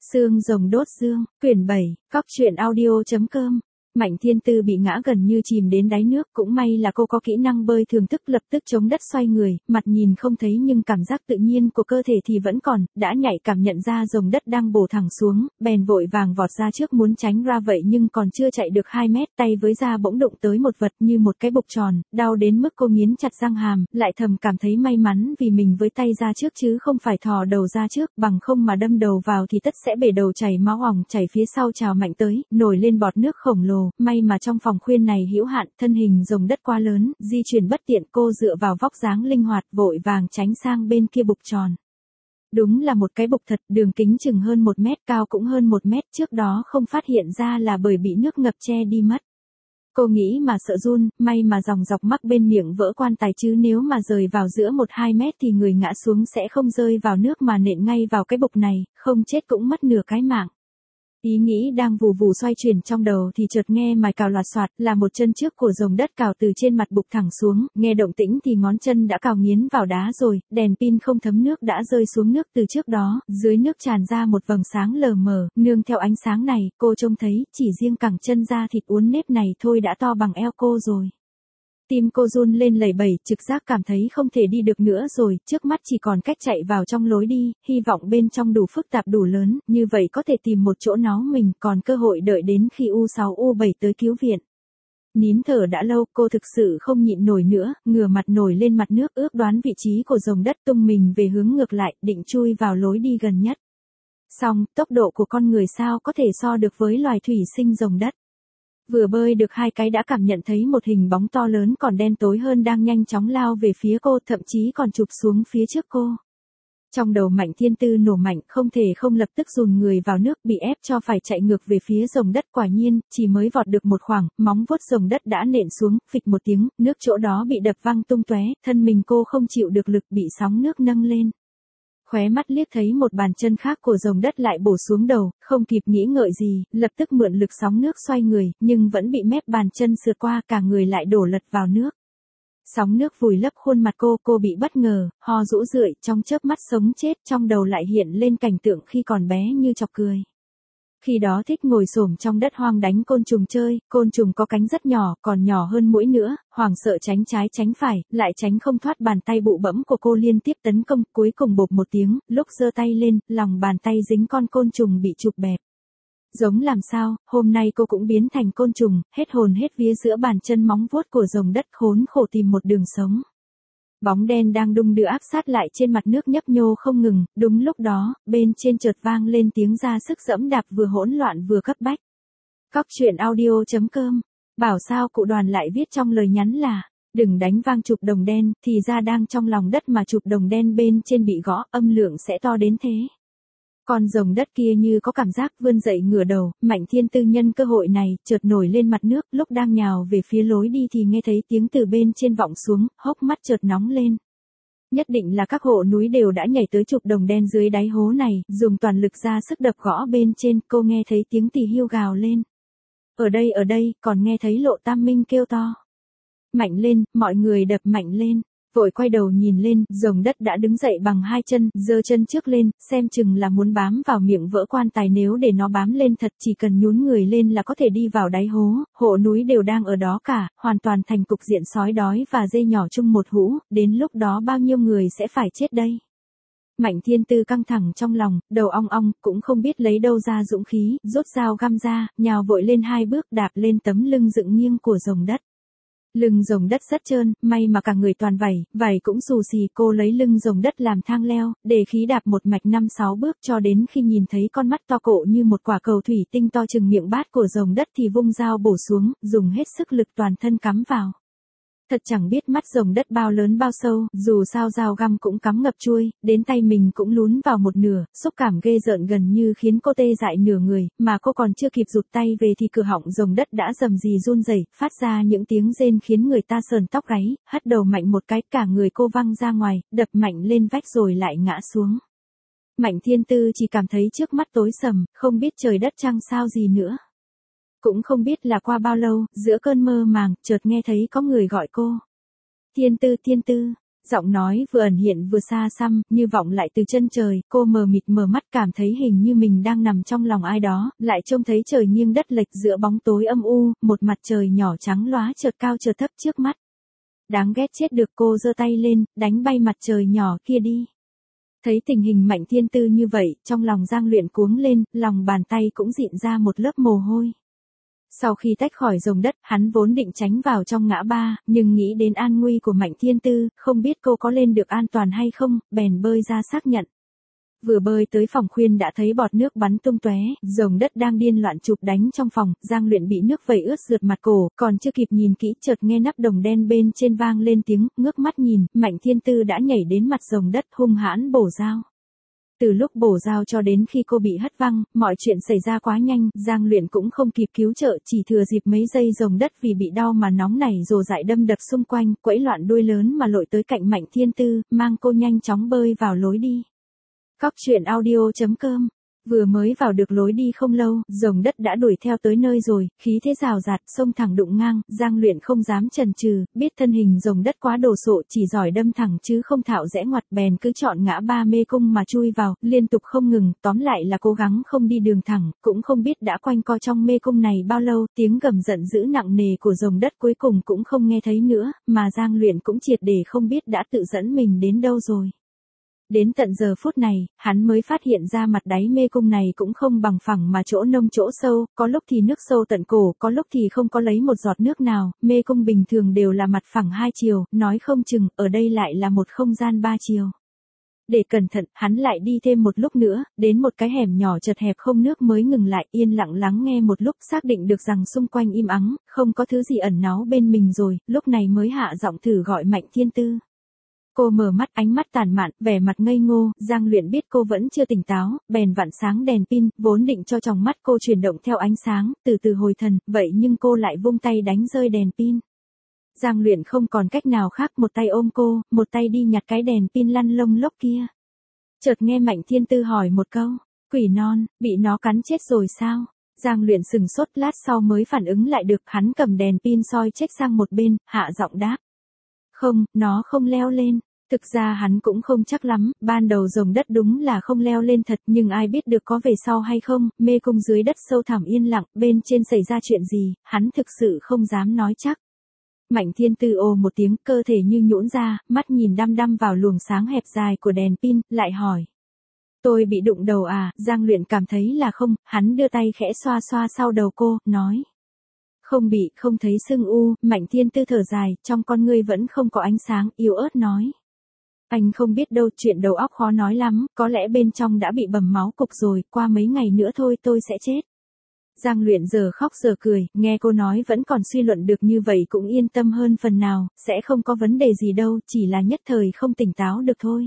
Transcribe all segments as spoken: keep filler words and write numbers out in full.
Xương rồng đốt dương, quyển bảy, cóc truyện audio chấm com. Mạnh Thiên Tư bị ngã gần như chìm đến đáy nước, cũng may là cô có kỹ năng bơi thường thức, lập tức chống đất xoay người, mặt nhìn không thấy nhưng cảm giác tự nhiên của cơ thể thì vẫn còn, đã nhạy cảm nhận ra rồng đất đang bổ thẳng xuống, bèn vội vàng vọt ra trước muốn tránh ra vậy nhưng còn chưa chạy được hai mét, tay với da bỗng đụng tới một vật như một cái bục tròn, đau đến mức cô nghiến chặt răng hàm, lại thầm cảm thấy may mắn vì mình với tay ra trước chứ không phải thò đầu ra trước, bằng không mà đâm đầu vào thì tất sẽ bể đầu chảy máu ỏng chảy phía sau trào mạnh tới, nổi lên bọt nước khổng lồ. May mà trong phòng khuyên này hữu hạn, thân hình rồng đất quá lớn, di chuyển bất tiện, cô dựa vào vóc dáng linh hoạt, vội vàng tránh sang bên kia bục tròn. Đúng là một cái bục thật, đường kính chừng hơn một mét, cao cũng hơn một mét, trước đó không phát hiện ra là bởi bị nước ngập che đi mất. Cô nghĩ mà sợ run, may mà dòng dọc mắc bên miệng vỡ quan tài chứ nếu mà rời vào giữa một hai mét thì người ngã xuống sẽ không rơi vào nước mà nện ngay vào cái bục này, không chết cũng mất nửa cái mạng. Ý nghĩ đang vù vù xoay chuyển trong đầu thì chợt nghe mài cào loạt soạt, là một chân trước của rồng đất cào từ trên mặt bục thẳng xuống, nghe động tĩnh thì ngón chân đã cào nghiến vào đá rồi, đèn pin không thấm nước đã rơi xuống nước từ trước đó, dưới nước tràn ra một vầng sáng lờ mờ, nương theo ánh sáng này, cô trông thấy, chỉ riêng cẳng chân da thịt uốn nếp này thôi đã to bằng eo cô rồi. Tim cô run lên lẩy bẩy, trực giác cảm thấy không thể đi được nữa rồi, trước mắt chỉ còn cách chạy vào trong lối đi, hy vọng bên trong đủ phức tạp đủ lớn, như vậy có thể tìm một chỗ nó mình, còn cơ hội đợi đến khi U sáu U bảy tới cứu viện. Nín thở đã lâu, cô thực sự không nhịn nổi nữa, ngửa mặt nổi lên mặt nước, ước đoán vị trí của rồng đất, tung mình về hướng ngược lại, định chui vào lối đi gần nhất. Song, tốc độ của con người sao có thể so được với loài thủy sinh rồng đất. Vừa bơi được hai cái đã cảm nhận thấy một hình bóng to lớn còn đen tối hơn đang nhanh chóng lao về phía cô, thậm chí còn chụp xuống phía trước cô. Trong đầu Mạnh Thiên Tư nổ mạnh, không thể không lập tức dùn người vào nước, bị ép cho phải chạy ngược về phía rồng đất. Quả nhiên, chỉ mới vọt được một khoảng, móng vuốt rồng đất đã nện xuống, phịch một tiếng, nước chỗ đó bị đập văng tung tóe, thân mình cô không chịu được lực bị sóng nước nâng lên. Khóe mắt liếc thấy một bàn chân khác của rồng đất lại bổ xuống đầu, không kịp nghĩ ngợi gì, lập tức mượn lực sóng nước xoay người, nhưng vẫn bị mép bàn chân sượt qua, cả người lại đổ lật vào nước. Sóng nước vùi lấp khuôn mặt cô, cô bị bất ngờ, ho rũ rượi, trong chớp mắt sống chết, trong đầu lại hiện lên cảnh tượng khi còn bé như chọc cười. Khi đó thích ngồi xổm trong đất hoang đánh côn trùng chơi, côn trùng có cánh rất nhỏ, còn nhỏ hơn muỗi nữa, hoảng sợ tránh trái tránh phải, lại tránh không thoát, bàn tay bụ bẫm của cô liên tiếp tấn công, cuối cùng bộp một tiếng, lúc giơ tay lên, lòng bàn tay dính con côn trùng bị chụp bẹp. Giống làm sao, hôm nay cô cũng biến thành côn trùng, hết hồn hết vía giữa bàn chân móng vuốt của rồng đất, khốn khổ tìm một đường sống. Bóng đen đang đung đưa áp sát lại trên mặt nước nhấp nhô không ngừng, đúng lúc đó, bên trên chợt vang lên tiếng ra sức dẫm đạp vừa hỗn loạn vừa cấp bách. Cóc truyện audio chấm com, bảo sao cụ Đoàn lại viết trong lời nhắn là, đừng đánh vang chụp đồng đen, thì ra đang trong lòng đất mà chụp đồng đen bên trên bị gõ, âm lượng sẽ to đến thế. Con rồng đất kia như có cảm giác vươn dậy ngửa đầu, Mạnh Thiên Tư nhân cơ hội này, chợt nổi lên mặt nước, lúc đang nhào về phía lối đi thì nghe thấy tiếng từ bên trên vọng xuống, hốc mắt chợt nóng lên. Nhất định là các hộ núi đều đã nhảy tới chụp đồng đen dưới đáy hố này, dùng toàn lực ra sức đập gõ bên trên, cô nghe thấy tiếng tỳ hưu gào lên. Ở đây ở đây, còn nghe thấy Lộ Tam Minh kêu to. Mạnh lên, mọi người đập mạnh lên. Vội quay đầu nhìn lên, rồng đất đã đứng dậy bằng hai chân, giơ chân trước lên, xem chừng là muốn bám vào miệng vỡ quan tài, nếu để nó bám lên thật chỉ cần nhún người lên là có thể đi vào đáy hố, hộ núi đều đang ở đó cả, hoàn toàn thành cục diện sói đói và dê nhỏ chung một hũ, đến lúc đó bao nhiêu người sẽ phải chết đây. Mạnh Thiên Tư căng thẳng trong lòng, đầu ong ong, cũng không biết lấy đâu ra dũng khí, rút dao găm ra, nhào vội lên hai bước đạp lên tấm lưng dựng nghiêng của rồng đất. Lưng rồng đất rất trơn, may mà cả người toàn vảy, vảy cũng xù xì, cô lấy lưng rồng đất làm thang leo, để khí đạp một mạch năm sáu bước cho đến khi nhìn thấy con mắt to cộ như một quả cầu thủy tinh to chừng miệng bát của rồng đất thì vung dao bổ xuống, dùng hết sức lực toàn thân cắm vào. Thật chẳng biết mắt rồng đất bao lớn bao sâu, dù sao dao găm cũng cắm ngập chuôi, đến tay mình cũng lún vào một nửa, xúc cảm ghê rợn gần như khiến cô tê dại nửa người, mà cô còn chưa kịp rụt tay về thì cửa họng rồng đất đã rầm rì run rẩy, phát ra những tiếng rên khiến người ta sờn tóc gáy, hất đầu mạnh một cái, cả người cô văng ra ngoài, đập mạnh lên vách rồi lại ngã xuống. Mạnh Thiên Tư chỉ cảm thấy trước mắt tối sầm, không biết trời đất trăng sao gì nữa. Cũng không biết là qua bao lâu, giữa cơn mơ màng, chợt nghe thấy có người gọi cô. Thiên Tư, Thiên Tư, Giọng nói vừa ẩn hiện vừa xa xăm, như vọng lại từ chân trời, cô mờ mịt mở mắt cảm thấy hình như mình đang nằm trong lòng ai đó, lại trông thấy trời nghiêng đất lệch giữa bóng tối âm u, một mặt trời nhỏ trắng lóa chợt cao chợt thấp trước mắt. Đáng ghét chết được, cô giơ tay lên, đánh bay mặt trời nhỏ kia đi. Thấy tình hình Mạnh Thiên Tư như vậy, trong lòng Giang Luyện cuống lên, lòng bàn tay cũng dịn ra một lớp mồ hôi. Sau khi tách khỏi rồng đất, hắn vốn định tránh vào trong ngã ba, nhưng nghĩ đến an nguy của Mạnh Thiên Tư, không biết cô có lên được an toàn hay không, bèn bơi ra xác nhận. Vừa bơi tới phòng khuyên đã thấy bọt nước bắn tung tóe, rồng đất đang điên loạn chụp đánh trong phòng, Giang Luyện bị nước vẩy ướt rượt mặt cổ, còn chưa kịp nhìn kỹ chợt nghe nắp đồng đen bên trên vang lên tiếng, ngước mắt nhìn, Mạnh Thiên Tư đã nhảy đến mặt rồng đất hung hãn bổ dao. Từ lúc bổ dao cho đến khi cô bị hất văng, mọi chuyện xảy ra quá nhanh, Giang Luyện cũng không kịp cứu trợ, chỉ thừa dịp mấy giây rồng đất vì bị đau mà nóng nảy rồ dại đâm đập xung quanh, quẫy loạn đuôi lớn mà lội tới cạnh Mạnh Thiên Tư, mang cô nhanh chóng bơi vào lối đi. Cóc truyện audio chấm com. Vừa mới vào được lối đi không lâu, rồng đất đã đuổi theo tới nơi rồi, khí thế rào rạt, xông thẳng đụng ngang, Giang Luyện không dám chần chừ, biết thân hình rồng đất quá đồ sộ, chỉ giỏi đâm thẳng chứ không thạo rẽ ngoặt, bèn cứ chọn ngã ba mê cung mà chui vào, liên tục không ngừng, tóm lại là cố gắng không đi đường thẳng, cũng không biết đã quanh co trong mê cung này bao lâu, tiếng gầm giận dữ nặng nề của rồng đất cuối cùng cũng không nghe thấy nữa, mà Giang Luyện cũng triệt để không biết đã tự dẫn mình đến đâu rồi. Đến tận giờ phút này, hắn mới phát hiện ra mặt đáy mê cung này cũng không bằng phẳng mà chỗ nông chỗ sâu, có lúc thì nước sâu tận cổ, có lúc thì không có lấy một giọt nước nào, mê cung bình thường đều là mặt phẳng hai chiều, nói không chừng, ở đây lại là một không gian ba chiều. Để cẩn thận, hắn lại đi thêm một lúc nữa, đến một cái hẻm nhỏ chật hẹp không nước mới ngừng lại, yên lặng lắng nghe một lúc, xác định được rằng xung quanh im ắng, không có thứ gì ẩn náu bên mình rồi, lúc này mới hạ giọng thử gọi Mạnh Thiên Tư. Cô mở mắt, ánh mắt tàn mạn, vẻ mặt ngây ngô, Giang Luyện biết cô vẫn chưa tỉnh táo, bèn vặn sáng đèn pin, vốn định cho tròng mắt cô chuyển động theo ánh sáng, từ từ hồi thần, vậy nhưng cô lại vung tay đánh rơi đèn pin. Giang Luyện không còn cách nào khác, một tay ôm cô, một tay đi nhặt cái đèn pin lăn lông lốc kia. Chợt nghe Mạnh Thiên Tư hỏi một câu, quỷ non, bị nó cắn chết rồi sao? Giang Luyện sừng sốt, lát sau mới phản ứng lại được, hắn cầm đèn pin soi chếch sang một bên, hạ giọng đáp. Không, nó không leo lên. Thực ra hắn cũng không chắc lắm, ban đầu rồng đất đúng là không leo lên thật, nhưng ai biết được có về sau hay không, mê cung dưới đất sâu thẳm yên lặng, bên trên xảy ra chuyện gì, hắn thực sự không dám nói chắc. Mạnh Thiên Tư ồ một tiếng, cơ thể như nhũn ra, mắt nhìn đăm đăm vào luồng sáng hẹp dài của đèn pin, lại hỏi. Tôi bị đụng đầu à? Giang Luyện cảm thấy là không, hắn đưa tay khẽ xoa xoa sau đầu cô, nói. Không bị, không thấy sưng u, Mạnh Thiên Tư thở dài, trong con ngươi vẫn không có ánh sáng, yếu ớt nói. Anh không biết đâu, chuyện đầu óc khó nói lắm, có lẽ bên trong đã bị bầm máu cục rồi, qua mấy ngày nữa thôi tôi sẽ chết. Giang Luyện giờ khóc giờ cười, nghe cô nói vẫn còn suy luận được như vậy cũng yên tâm hơn phần nào, sẽ không có vấn đề gì đâu, chỉ là nhất thời không tỉnh táo được thôi.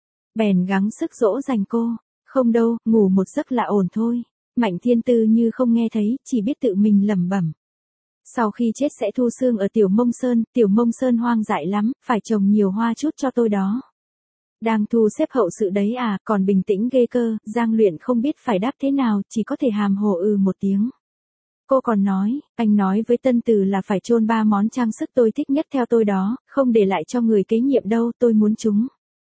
Bèn gắng sức dỗ dành cô, không đâu, ngủ một giấc là ổn thôi. Mạnh Thiên Tư như không nghe thấy, chỉ biết tự mình lẩm bẩm. Sau khi chết sẽ thu xương ở Tiểu Mông Sơn, Tiểu Mông Sơn hoang dại lắm, phải trồng nhiều hoa chút cho tôi đó. Đang thu xếp hậu sự đấy à, còn bình tĩnh ghê cơ, Giang Luyện không biết phải đáp thế nào, chỉ có thể hàm hồ ừ một tiếng. Cô còn nói, anh nói với Tân Từ là phải chôn ba món trang sức tôi thích nhất theo tôi đó, không để lại cho người kế nhiệm đâu, tôi muốn chúng.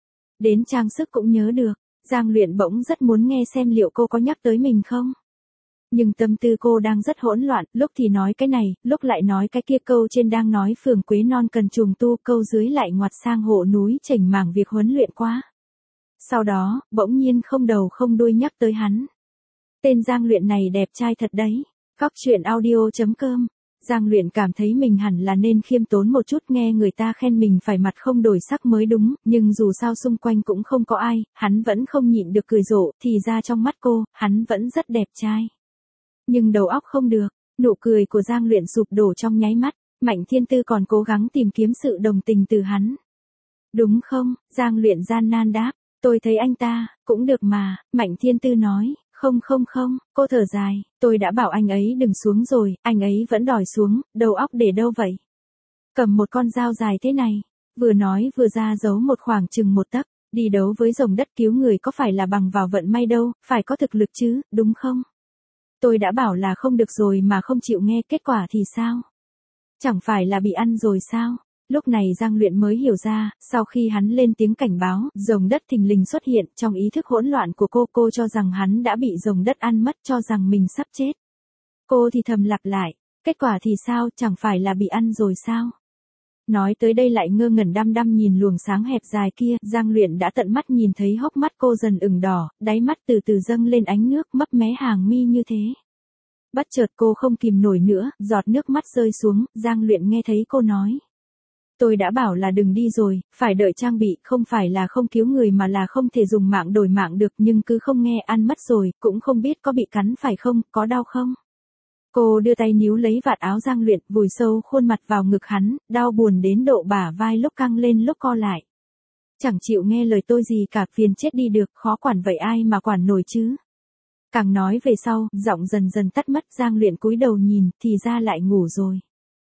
Đến trang sức cũng nhớ được, Giang Luyện bỗng rất muốn nghe xem liệu cô có nhắc tới mình không. Nhưng tâm tư cô đang rất hỗn loạn, lúc thì nói cái này, lúc lại nói cái kia, câu trên đang nói phường Quế Non cần trùng tu, câu dưới lại ngoặt sang hộ núi chảnh mảng việc huấn luyện quá. Sau đó, bỗng nhiên không đầu không đuôi nhắc tới hắn. Tên Giang Luyện này đẹp trai thật đấy. Cóc truyện audio chấm com. Giang Luyện cảm thấy mình hẳn là nên khiêm tốn một chút, nghe người ta khen mình phải mặt không đổi sắc mới đúng, nhưng dù sao xung quanh cũng không có ai, hắn vẫn không nhịn được cười rộ, thì ra trong mắt cô, hắn vẫn rất đẹp trai. Nhưng đầu óc không được, nụ cười của Giang Luyện sụp đổ trong nháy mắt, Mạnh Thiên Tư còn cố gắng tìm kiếm sự đồng tình từ hắn. Đúng không? Giang Luyện gian nan đáp, tôi thấy anh ta, cũng được mà, Mạnh Thiên Tư nói, không không không, cô thở dài, tôi đã bảo anh ấy đừng xuống rồi, anh ấy vẫn đòi xuống, đầu óc để đâu vậy? Cầm một con dao dài thế này, vừa nói vừa ra giấu một khoảng chừng một tấc, đi đấu với rồng đất cứu người có phải là bằng vào vận may đâu, phải có thực lực chứ, đúng không? Tôi đã bảo là không được rồi mà không chịu nghe, kết quả thì sao? Chẳng phải là bị ăn rồi sao? Lúc này Giang Luyện mới hiểu ra, sau khi hắn lên tiếng cảnh báo, rồng đất thình lình xuất hiện, trong ý thức hỗn loạn của cô, cô cho rằng hắn đã bị rồng đất ăn mất, cho rằng mình sắp chết. Cô thì thầm lặp lại, kết quả thì sao, chẳng phải là bị ăn rồi sao? Nói tới đây lại ngơ ngẩn đăm đăm nhìn luồng sáng hẹp dài kia, Giang Luyện đã tận mắt nhìn thấy hốc mắt cô dần ửng đỏ, đáy mắt từ từ dâng lên ánh nước, mấp mé hàng mi như thế. Bất chợt cô không kìm nổi nữa, giọt nước mắt rơi xuống, Giang Luyện nghe thấy cô nói. Tôi đã bảo là đừng đi rồi, phải đợi trang bị, không phải là không cứu người mà là không thể dùng mạng đổi mạng được, nhưng cứ không nghe, ăn mất rồi, cũng không biết có bị cắn phải không, có đau không? Cô đưa tay níu lấy vạt áo Giang Luyện, vùi sâu khuôn mặt vào ngực hắn, đau buồn đến độ bả vai lúc căng lên lúc co lại. Chẳng chịu nghe lời tôi gì cả, phiền chết đi được, khó quản vậy ai mà quản nổi chứ. Càng nói về sau, giọng dần dần tắt mất, Giang Luyện cúi đầu nhìn, thì ra lại ngủ rồi.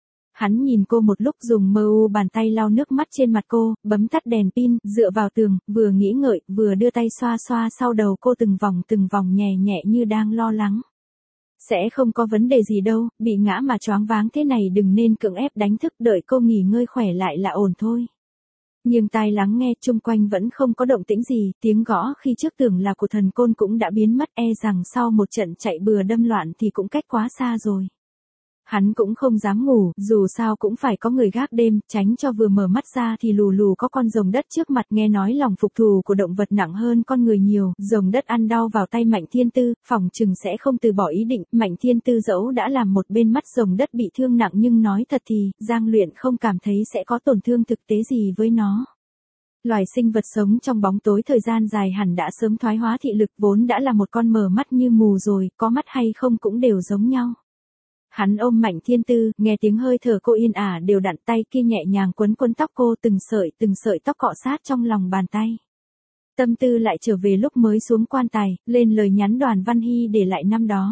Hắn nhìn cô một lúc dùng mơ u bàn tay lau nước mắt trên mặt cô, bấm tắt đèn pin, dựa vào tường, vừa nghĩ ngợi, vừa đưa tay xoa xoa sau đầu cô từng vòng từng vòng nhẹ nhẹ như đang lo lắng. Sẽ không có vấn đề gì đâu, bị ngã mà choáng váng thế này đừng nên cưỡng ép đánh thức, đợi cô nghỉ ngơi khỏe lại là ổn thôi. Nhưng tai lắng nghe, chung quanh vẫn không có động tĩnh gì, tiếng gõ khi trước tưởng là của thần côn cũng đã biến mất, e rằng sau một trận chạy bừa đâm loạn thì cũng cách quá xa rồi. Hắn cũng không dám ngủ, dù sao cũng phải có người gác đêm, tránh cho vừa mở mắt ra thì lù lù có con rồng đất trước mặt, nghe nói lòng phục thù của động vật nặng hơn con người nhiều, rồng đất ăn đau vào tay Mạnh Thiên Tư, phỏng chừng sẽ không từ bỏ ý định, Mạnh Thiên Tư dẫu đã làm một bên mắt rồng đất bị thương nặng nhưng nói thật thì, Giang Luyện không cảm thấy sẽ có tổn thương thực tế gì với nó. Loài sinh vật sống trong bóng tối thời gian dài hẳn đã sớm thoái hóa thị lực, vốn đã là một con mờ mắt như mù rồi, có mắt hay không cũng đều giống nhau. Hắn ôm Mạnh Thiên Tư, nghe tiếng hơi thở cô yên ả đều đặn, tay kia nhẹ nhàng quấn quấn tóc cô, từng sợi từng sợi tóc cọ sát trong lòng bàn tay. Tâm tư lại trở về lúc mới xuống quan tài, lên lời nhắn Đoàn Văn Hy để lại năm đó.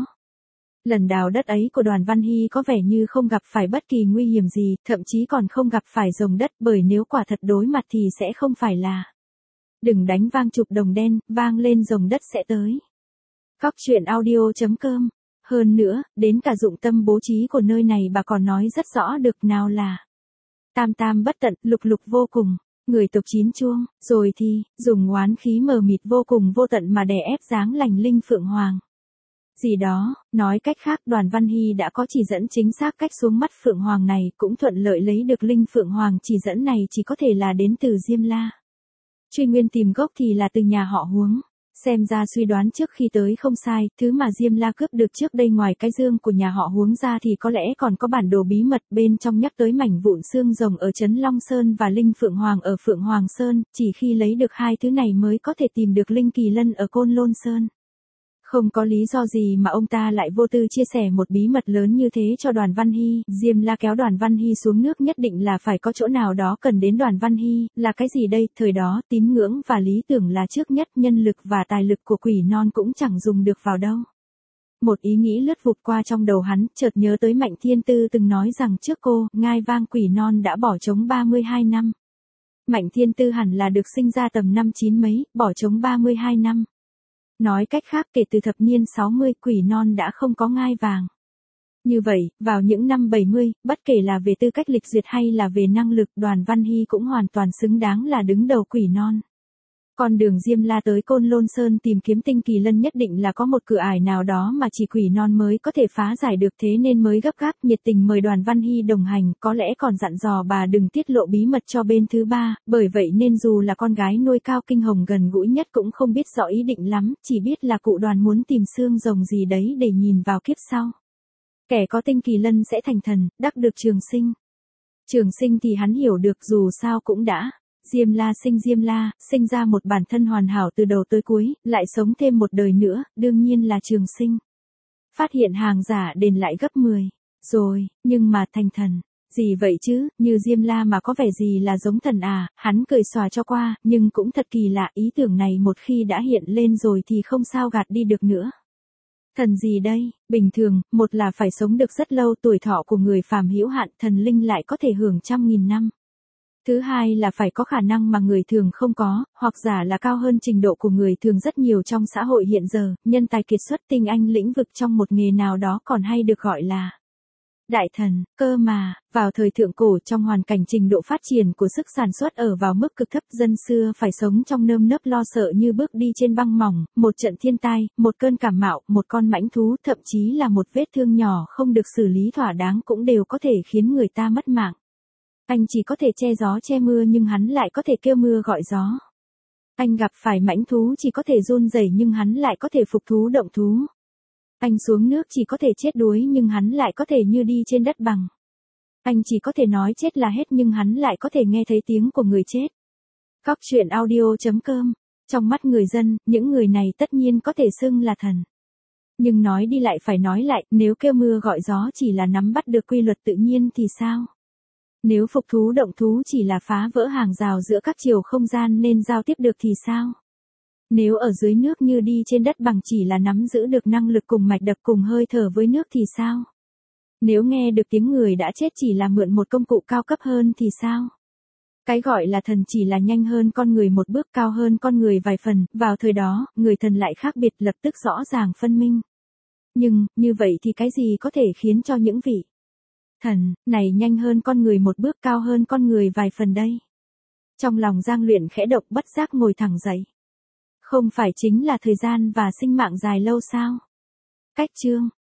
Lần đào đất ấy của Đoàn Văn Hy có vẻ như không gặp phải bất kỳ nguy hiểm gì, thậm chí còn không gặp phải rồng đất, bởi nếu quả thật đối mặt thì sẽ không phải là. Đừng đánh vang chụp đồng đen, vang lên rồng đất sẽ tới. Góc truyện audio chấm com. Hơn nữa, đến cả dụng tâm bố trí của nơi này bà còn nói rất rõ được, nào là tam tam bất tận, lục lục vô cùng, người tộc chín chuông, rồi thì, dùng oán khí mờ mịt vô cùng vô tận mà đè ép dáng lành linh Phượng Hoàng. Gì đó, nói cách khác Đoàn Văn Hy đã có chỉ dẫn chính xác cách xuống mắt Phượng Hoàng này, cũng thuận lợi lấy được linh Phượng Hoàng, chỉ dẫn này chỉ có thể là đến từ Diêm La. Truy nguyên tìm gốc thì là từ nhà họ Huống. Xem ra suy đoán trước khi tới không sai, thứ mà Diêm La cướp được trước đây ngoài cái dương của nhà họ Huống ra thì có lẽ còn có bản đồ bí mật, bên trong nhắc tới mảnh vụn xương rồng ở trấn Long Sơn và linh Phượng Hoàng ở Phượng Hoàng Sơn, chỉ khi lấy được hai thứ này mới có thể tìm được linh Kỳ Lân ở Côn Lôn Sơn. Không có lý do gì mà ông ta lại vô tư chia sẻ một bí mật lớn như thế cho Đoàn Văn Hy. Diêm La kéo Đoàn Văn Hy xuống nước nhất định là phải có chỗ nào đó cần đến Đoàn Văn Hy, là cái gì đây? Thời đó tín ngưỡng và lý tưởng là trước nhất, nhân lực và tài lực của Quỷ Non cũng chẳng dùng được vào đâu. Một ý nghĩ lướt vụt qua trong đầu hắn, chợt nhớ tới Mạnh Thiên Tư từng nói rằng trước cô, ngai vang Quỷ Non đã bỏ trống ba mươi hai năm. Mạnh Thiên Tư hẳn là được sinh ra tầm năm chín mấy, bỏ trống ba mươi hai năm. Nói cách khác kể từ thập niên sáu mươi, Quỷ Non đã không có ngai vàng. Như vậy, vào những năm bảy mươi, bất kể là về tư cách lịch duyệt hay là về năng lực, Đoàn Văn Hy cũng hoàn toàn xứng đáng là đứng đầu Quỷ Non. Con đường Diêm La tới Côn Lôn Sơn tìm kiếm tinh Kỳ Lân nhất định là có một cửa ải nào đó mà chỉ Quỷ Non mới có thể phá giải được, thế nên mới gấp gáp nhiệt tình mời Đoàn Văn Hy đồng hành, có lẽ còn dặn dò bà đừng tiết lộ bí mật cho bên thứ ba, bởi vậy nên dù là con gái nuôi Cao Kinh Hồng gần gũi nhất cũng không biết rõ ý định lắm, chỉ biết là cụ Đoàn muốn tìm xương rồng gì đấy để nhìn vào kiếp sau. Kẻ có tinh Kỳ Lân sẽ thành thần, đắc được trường sinh. Trường sinh thì hắn hiểu được, dù sao cũng đã. Diêm La sinh Diêm La, sinh ra một bản thân hoàn hảo từ đầu tới cuối, lại sống thêm một đời nữa, đương nhiên là trường sinh. Phát hiện hàng giả đền lại gấp mười. Rồi, nhưng mà thành thần. Gì vậy chứ, như Diêm La mà có vẻ gì là giống thần à, hắn cười xòa cho qua, nhưng cũng thật kỳ lạ, ý tưởng này một khi đã hiện lên rồi thì không sao gạt đi được nữa. Thần gì đây? Bình thường, một là phải sống được rất lâu, tuổi thọ của người phàm hữu hạn, thần linh lại có thể hưởng trăm nghìn năm. Thứ hai là phải có khả năng mà người thường không có, hoặc giả là cao hơn trình độ của người thường rất nhiều trong xã hội hiện giờ, nhân tài kiệt xuất, tinh anh lĩnh vực trong một nghề nào đó còn hay được gọi là Đại thần, cơ mà, vào thời thượng cổ trong hoàn cảnh trình độ phát triển của sức sản xuất ở vào mức cực thấp, dân xưa phải sống trong nơm nớp lo sợ như bước đi trên băng mỏng, một trận thiên tai, một cơn cảm mạo, một con mãnh thú, thậm chí là một vết thương nhỏ không được xử lý thỏa đáng cũng đều có thể khiến người ta mất mạng. Anh chỉ có thể che gió che mưa nhưng hắn lại có thể kêu mưa gọi gió. Anh gặp phải mãnh thú chỉ có thể run rẩy nhưng hắn lại có thể phục thú động thú. Anh xuống nước chỉ có thể chết đuối nhưng hắn lại có thể như đi trên đất bằng. Anh chỉ có thể nói chết là hết nhưng hắn lại có thể nghe thấy tiếng của người chết. Cóc truyện audio chấm com. Trong mắt người dân, những người này tất nhiên có thể xưng là thần. Nhưng nói đi lại phải nói lại, nếu kêu mưa gọi gió chỉ là nắm bắt được quy luật tự nhiên thì sao? Nếu phục thú động thú chỉ là phá vỡ hàng rào giữa các chiều không gian nên giao tiếp được thì sao? Nếu ở dưới nước như đi trên đất bằng chỉ là nắm giữ được năng lực cùng mạch đập cùng hơi thở với nước thì sao? Nếu nghe được tiếng người đã chết chỉ là mượn một công cụ cao cấp hơn thì sao? Cái gọi là thần chỉ là nhanh hơn con người một bước, cao hơn con người vài phần, vào thời đó, người thần lại khác biệt, lập tức rõ ràng phân minh. Nhưng, như vậy thì cái gì có thể khiến cho những vị thần này nhanh hơn con người một bước, cao hơn con người vài phần đây? Trong lòng Giang Luyện khẽ động, bất giác ngồi thẳng dậy. Không phải chính là thời gian và sinh mạng dài lâu sao? Cách chương